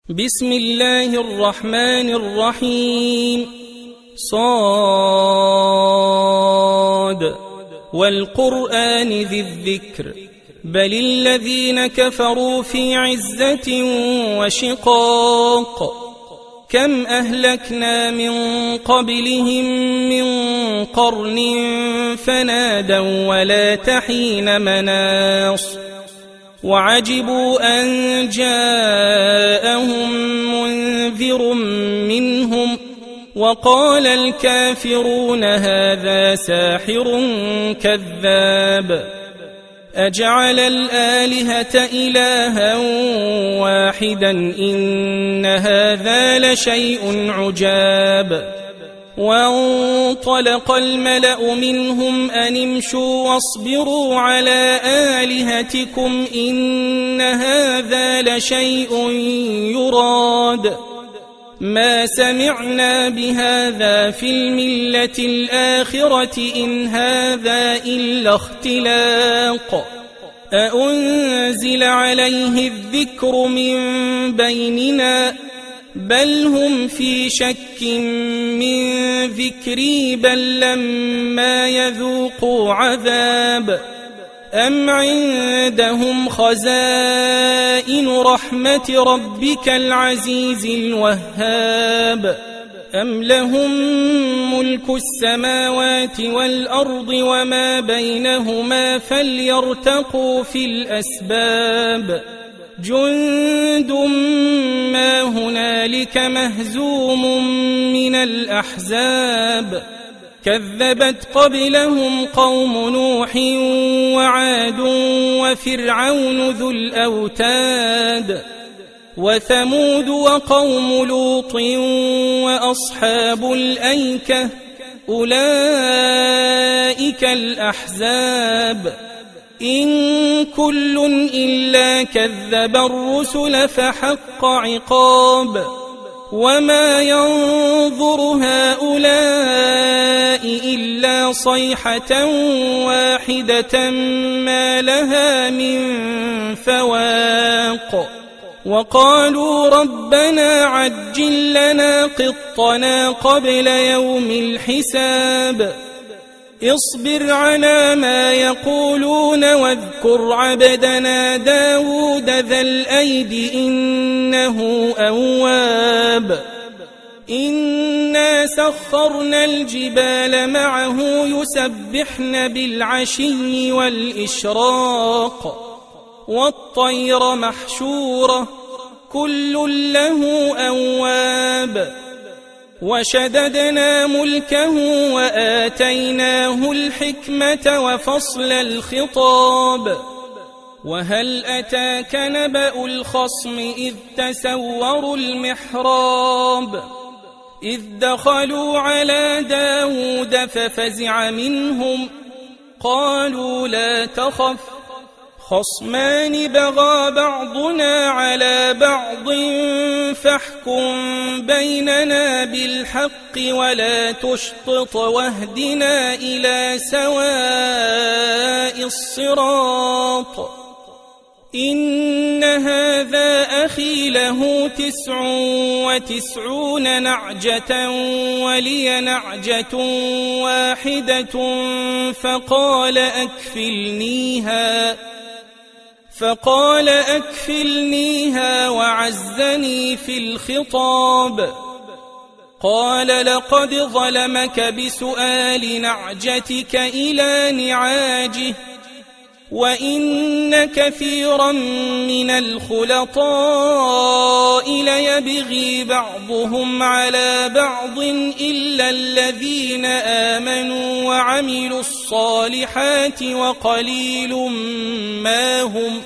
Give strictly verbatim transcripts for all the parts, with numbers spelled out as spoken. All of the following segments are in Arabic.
بسم الله الرحمن الرحيم. صاد والقرآن ذي الذكر بل الذين كفروا في عزة وشقاق كم أهلكنا من قبلهم من قرن فنادوا ولا تحين مناص وعجبوا أن جاءهم منذر منهم وقال الكافرون هذا ساحر كذاب أجعل الآلهة إلها واحدا إن هذا لشيء عجاب وانطلق الملأ منهم أن امشوا واصبروا على آلهتكم إن هذا لشيء يراد ما سمعنا بهذا في الملة الآخرة إن هذا إلا اختلاق أأنزل عليه الذكر من بيننا بل هم في شك من ذكري بل لما يذوقوا عذاب أم عندهم خزائن رحمة ربك العزيز الوهاب أم لهم ملك السماوات والأرض وما بينهما فليرتقوا في الأسباب جند ما هنالك مهزوم من الأحزاب كذبت قبلهم قوم نوح وعاد وفرعون ذو الأوتاد وثمود وقوم لوط وأصحاب الأيكة أولئك الأحزاب إن كل إلا كذب الرسل فحق عقاب وما ينظر هؤلاء إلا صيحة واحدة ما لها من فواق وقالوا ربنا عجل لنا قطنا قبل يوم الحساب اصبر على ما يقولون واذكر عبدنا داود ذا الأيد إنه أواب إنا سخرنا الجبال معه يسبحن بالعشي والإشراق والطير محشورة كل له أواب وشددنا ملكه وآتيناه الحكمة وفصل الخطاب وهل أتاك نبأ الخصم إذ تسوروا المحراب إذ دخلوا على داود ففزع منهم قالوا لا تخف خصمان بغى بعضنا على بعض فاحكم بيننا بالحق ولا تشطط واهدنا إلى سواء الصراط إن هذا أخي له تسع وتسعون نعجة ولي نعجة واحدة فقال أكفلنيها فقال أكفلنيها وعزني في الخطاب قال لقد ظلمك بسؤال نعجتك إلى نعاجه وإن كثيرا من الخلطاء ليبغي بعضهم على بعض إلا الذين آمنوا وعملوا الصالحات وقليل ما هم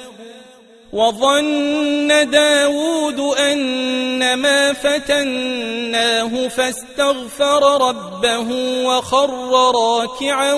وظن داود أنما فتناه فاستغفر ربه وخر راكعا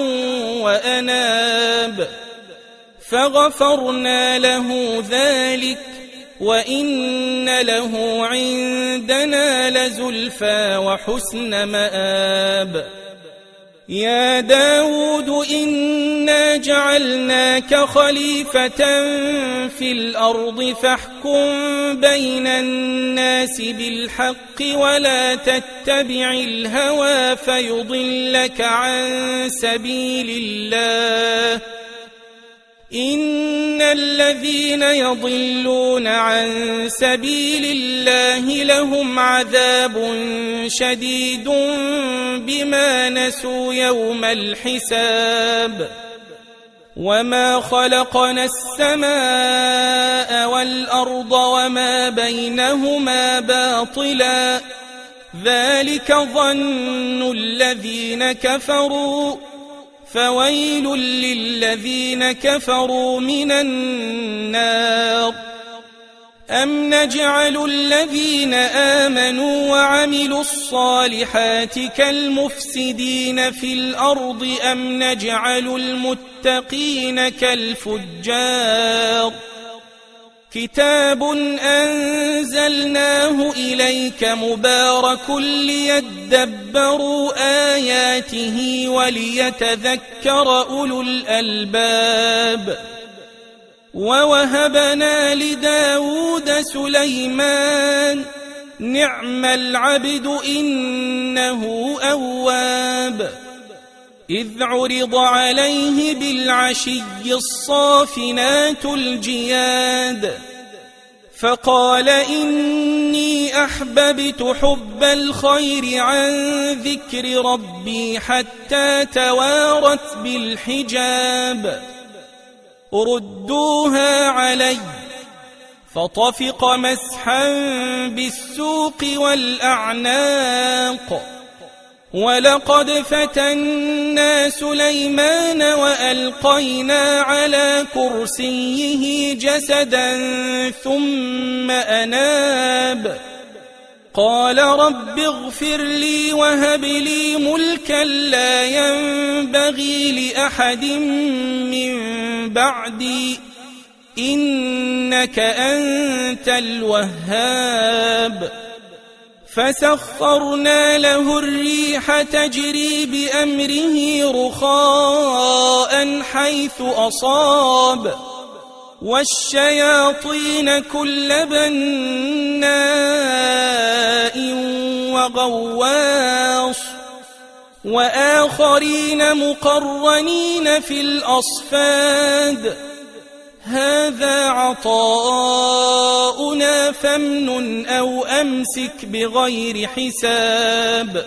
وأناب فغفرنا له ذلك وإن له عندنا لزلفى وحسن مآب يا داود إن إنا جعلناك خليفة في الأرض فاحكم بين الناس بالحق ولا تتبع الهوى فيضلك عن سبيل الله إن الذين يضلون عن سبيل الله لهم عذاب شديد بما نسوا يوم الحساب وما خلقنا السماء والأرض وما بينهما باطلا ذلك ظن الذين كفروا فويل للذين كفروا من النار أم نجعل الذين آمنوا وعملوا الصالحات كالمفسدين في الأرض أم نجعل المتقين كالفجار كتاب أنزلناه إليك مبارك ليدبروا آياته وليتذكر أولو الألباب ووهبنا لداود سليمان نعم العبد إنه أواب إذ عرض عليه بالعشي الصافنات الجياد فقال إني أحببت حب الخير عن ذكر ربي حتى توارت بالحجاب ردوها علي فطفق مسحا بالسوق والأعناق ولقد فتنا سليمان وألقينا على كرسيه جسدا ثم أناب قال رب اغفر لي وهب لي ملكا لا ينبغي لأحد من بعدي إنك أنت الوهاب فسخرنا له الريح تجري بأمره رخاء حيث أصاب والشياطين كل بناء وغواص وآخرين مقرنين في الأصفاد هذا عطاؤنا فامنن أو أمسك بغير حساب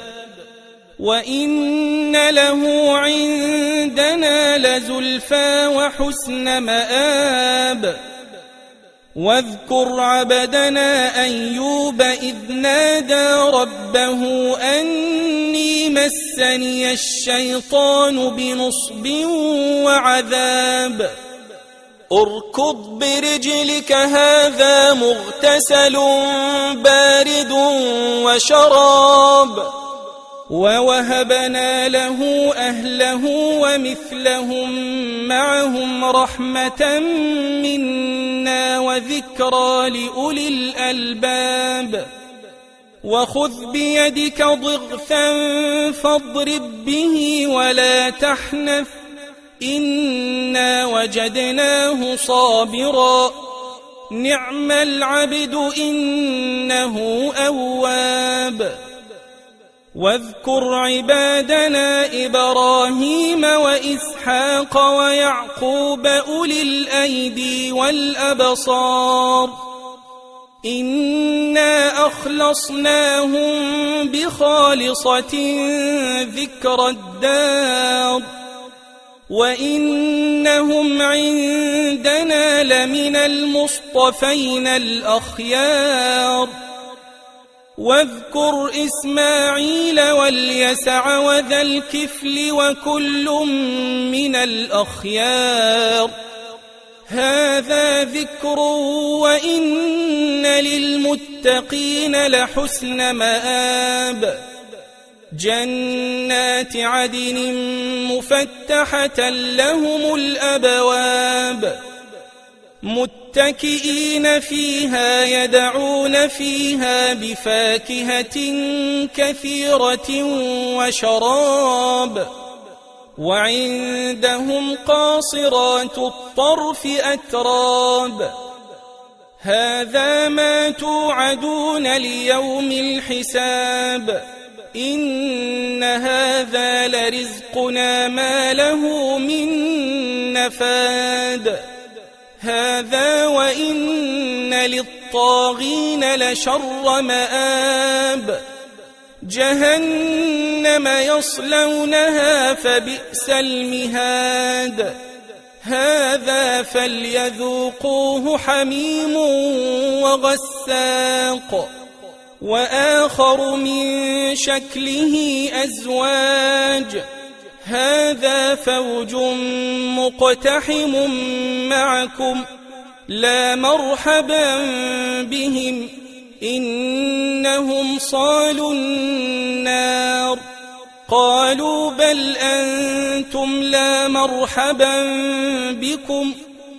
وإن له عندنا لزلفى وحسن مآب واذكر عبدنا أيوب إذ نادى ربه أني مسني الشيطان بنصب وعذاب اركض برجلك هذا مغتسل بارد وشراب ووهبنا له أهله ومثلهم معهم رحمة منا وذكرى لأولي الألباب وخذ بيدك ضغثا فاضرب به ولا تحنث إنا وجدناه صابرا نعم العبد إنه أواب واذكر عبادنا إبراهيم وإسحاق ويعقوب أولي الأيدي والأبصار إنا أخلصناهم بخالصة ذكر الدار وإنهم عندنا لمن المصطفين الأخيار واذكر إسماعيل واليسع وذا الكفل وكل من الأخيار هذا ذكر وإن للمتقين لحسن مآب جنات عدن مفتحة لهم الأبواب متكئين فيها يدعون فيها بفاكهة كثيرة وشراب وعندهم قاصرات الطرف أتراب هذا ما توعدون ليوم الحساب إن هذا لرزقنا ما له من نفاد هذا وإن للطاغين لشر مآب جهنم يصلونها فبئس المهاد هذا فليذوقوه حميم وغساق وآخر من شكله أزواج هذا فوج مقتحم معكم لا مرحبا بهم إنهم صالوا النار قالوا بل أنتم لا مرحبا بكم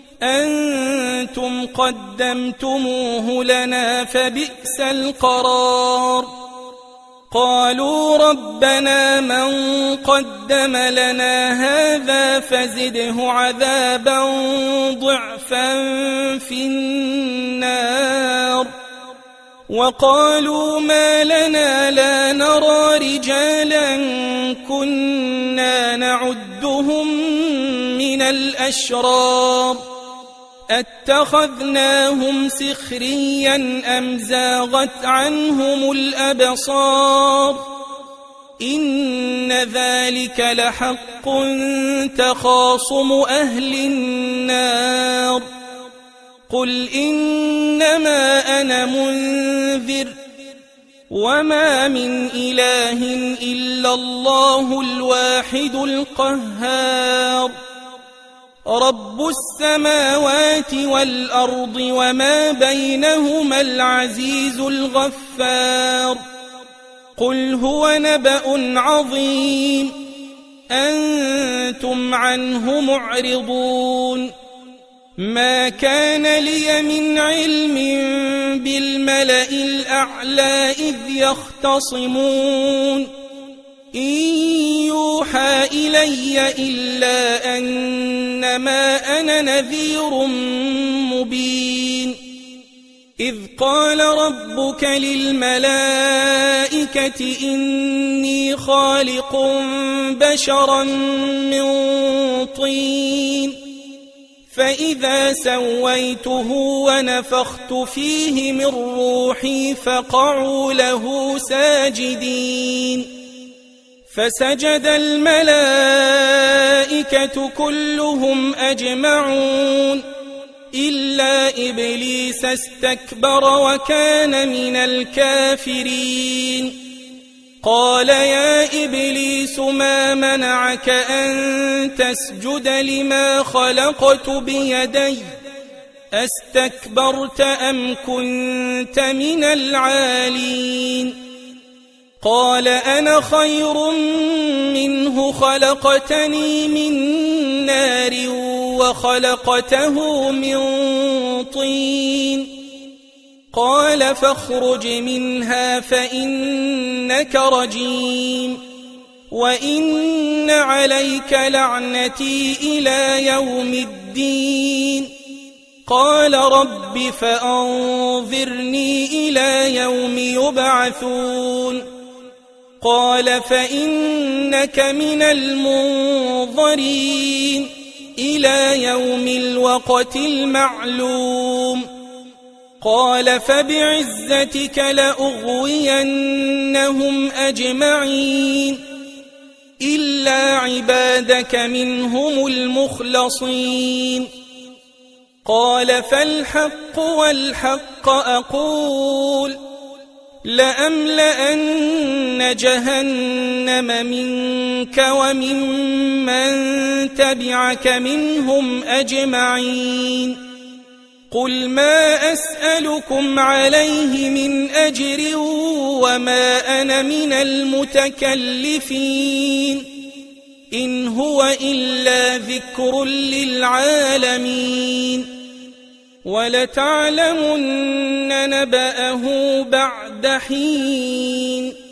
أنتم قدمتموه لنا فبئس القرار قالوا ربنا من قدم لنا هذا فزده عذابا ضعفا في النار وقالوا ما لنا لا نرى رجالا كنا نعدهم من الأشرار أتخذناهم سخريا أم زاغت عنهم الأبصار إن ذلك لحق تخاصم أهل النار قل إنما أنا منذر وما من إله إلا الله الواحد القهار رب السماوات والأرض وما بينهما العزيز الغفار قل هو نبأ عظيم أنتم عنه معرضون ما كان لي من علم بالملأ الأعلى إذ يختصمون إن يوحى إلي إلا أنما أنا نذير مبين إذ قال ربك للملائكة إني خالق بشرا من طين فإذا سويته ونفخت فيه من روحي فقعوا له ساجدين فسجد الملائكة كلهم أجمعون إلا إبليس استكبر وكان من الكافرين قال يا إبليس ما منعك أن تسجد لما خلقت بيدي أستكبرت أم كنت من العالين قال أنا خير منه خلقتني من نار وخلقته من طين قال فاخرج منها فإنك رجيم وإن عليك لعنتي إلى يوم الدين قال رب فأنظرني إلى يوم يبعثون قال فإنك من المنظرين إلى يوم الوقت المعلوم قال فبعزتك لأغوينهم أجمعين إلا عبادك منهم المخلصين قال فالحق والحق أقول لأملأن جهنم منك وممن تبعك منهم أجمعين قل ما أسألكم عليه من أجر وما أنا من المتكلفين إن هو إلا ذكر للعالمين ولتعلمن نبأه بعد حين